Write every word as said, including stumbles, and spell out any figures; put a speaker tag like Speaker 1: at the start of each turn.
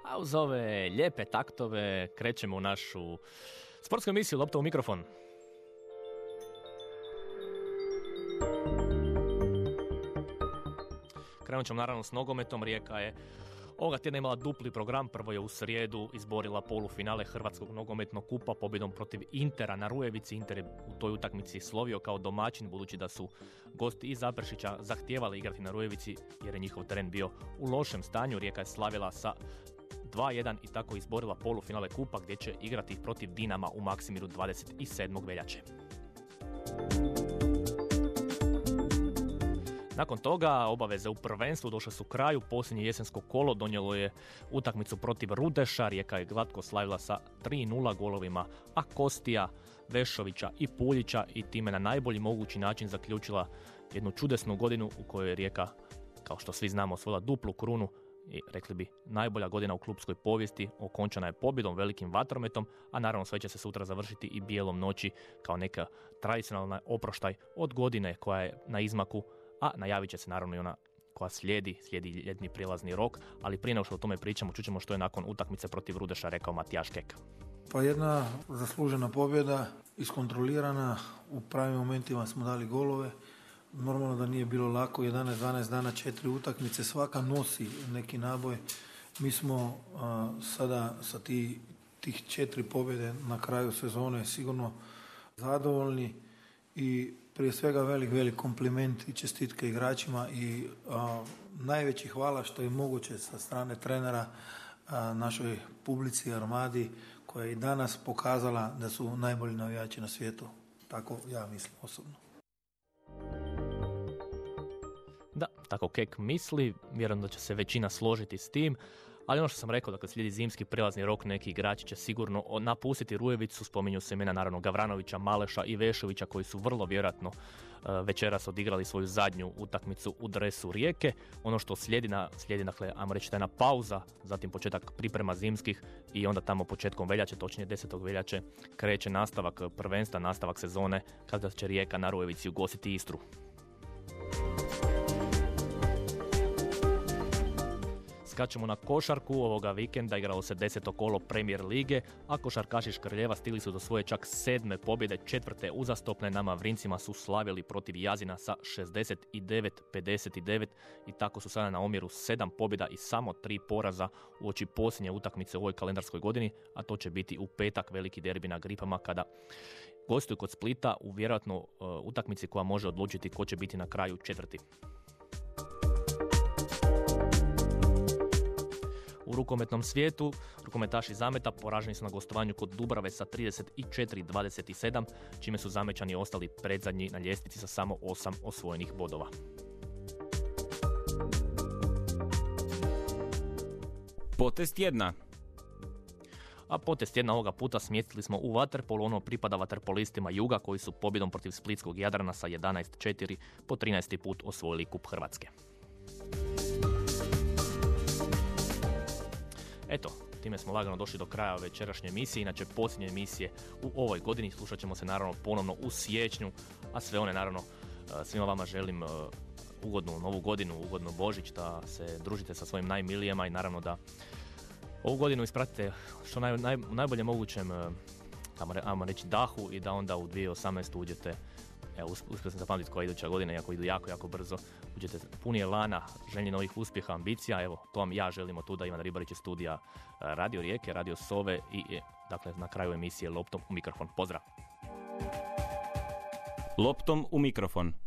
Speaker 1: A uz ove lijepe taktove krećemo u našu sportsku emisiju Lopta u mikrofon. Krenut ćemo naravno s nogometom. Rijeka je ovoga tjedna imala dupli program. Prvo je u srijedu izborila polufinale Hrvatskog nogometnog kupa pobjedom protiv Intera na Rujevici. Inter je u toj utakmici slovio kao domaćin, budući da su gosti iz Zaprešića zahtijevali igrati na Rujevici jer je njihov teren bio u lošem stanju. Rijeka je slavila sa dva jedan i tako izborila polufinale kupa gdje će igrati protiv Dinama u Maksimiru dvadeset sedmog veljače. Nakon toga obaveze u prvenstvu došle su kraju. Posljednje jesensko kolo donijelo je utakmicu protiv Rudeša. Rijeka je glatko slavila sa tri nula golovima Akostija, Vešovića i Puljića i time na najbolji mogući način zaključila jednu čudesnu godinu u kojoj je Rijeka, kao što svi znamo, osvojila duplu krunu i rekli bi najbolja godina u klupskoj povijesti. Okončana je pobjedom, velikim vatrometom, a naravno sve će se sutra završiti i bijelom noći kao neka tradicionalna oproštaj od godine koja je na izmaku, a najavit će se naravno i ona koja slijedi, slijedi ljetni prijelazni rok, ali prije nego što o tome pričamo, čućemo što je nakon utakmice protiv Rudeša rekao Matijaš Kek.
Speaker 2: Pa jedna zaslužena pobjeda, iskontrolirana, u pravim momentima smo dali golove. Normalno da nije bilo lako, jedanaest dvanaest dana, četiri utakmice, svaka nosi neki naboj. Mi smo a, sada sa ti, tih četiri pobjede na kraju sezone sigurno zadovoljni i prije svega velik, velik kompliment i čestitke igračima i a, najveći hvala što je moguće sa strane trenera a, našoj publici, Armadi, koja je i danas pokazala da su najbolji navijači na svijetu. Tako ja mislim osobno.
Speaker 1: Da, tako Kek misli, vjerujem da će se većina složiti s tim, ali ono što sam rekao, da kad slijedi zimski prijelazni rok, neki igrači će sigurno napustiti Rujevicu. Spominju se imena naravno Gavranovića, Maleša i Vešovića koji su vrlo vjerojatno večeras odigrali svoju zadnju utakmicu u dresu Rijeke. Ono što slijedi, na, slijedi dakle, ajmo reći, jedna pauza, zatim početak priprema zimskih i onda tamo početkom veljače, točnije desetog veljače, kreće nastavak prvenstva, nastavak sezone kada će Rijeka na Rujevici ugostiti Istru. Skačemo na košarku. Ovoga vikenda igralo se deseto kolo Premier lige, a košarkaši Škrljeva stigli su do svoje čak sedme pobjede, četvrte uzastopne. Na Mavrincima su slavili protiv Jazina sa šezdeset devet pedeset devet i tako su sada na omjeru sedam pobjeda i samo tri poraza uoči posljednje utakmice u ovoj kalendarskoj godini, a to će biti u petak veliki derbi na Gripama kada gostuju kod Splita u vjerojatno uh, utakmici koja može odlučiti ko će biti na kraju četvrti. U rukometnom svijetu rukometaši Zameta poraženi su na gostovanju kod Dubrave sa trideset četiri dvadeset sedam, čime su Zamećani ostali predzadnji na ljestvici sa samo osam osvojenih bodova.
Speaker 3: Potez tjedna.
Speaker 1: A potez tjedna ovoga puta smjestili smo u vaterpolu, ono pripada vaterpolistima Juga koji su pobjedom protiv splitskog Jadrana sa jedanaest četiri po trinaesti put osvojili kup Hrvatske. Eto, time smo lagano došli do kraja večerašnje emisije, inače posljednje emisije u ovoj godini. Slušat ćemo se naravno ponovno u siječnju, a sve one naravno svima vama želim ugodnu novu godinu, ugodnu Božić, da se družite sa svojim najmilijima i naravno da ovu godinu ispratite što naj, naj, najbolje mogućem, ajmo reći, dahu i da onda u dvije tisuće osamnaestu uđete, evo, uspio sam zapamtiti koja je iduća godina, iako idu jako, jako brzo, uđete puni elana, željni novih uspjeha, ambicija, evo, to vam ja želimo tu da Ivan Ribarić iz studija Radio Rijeke, Radio Sove i, dakle, na kraju emisije Loptom u mikrofon. Pozdrav!
Speaker 3: Loptom u mikrofon.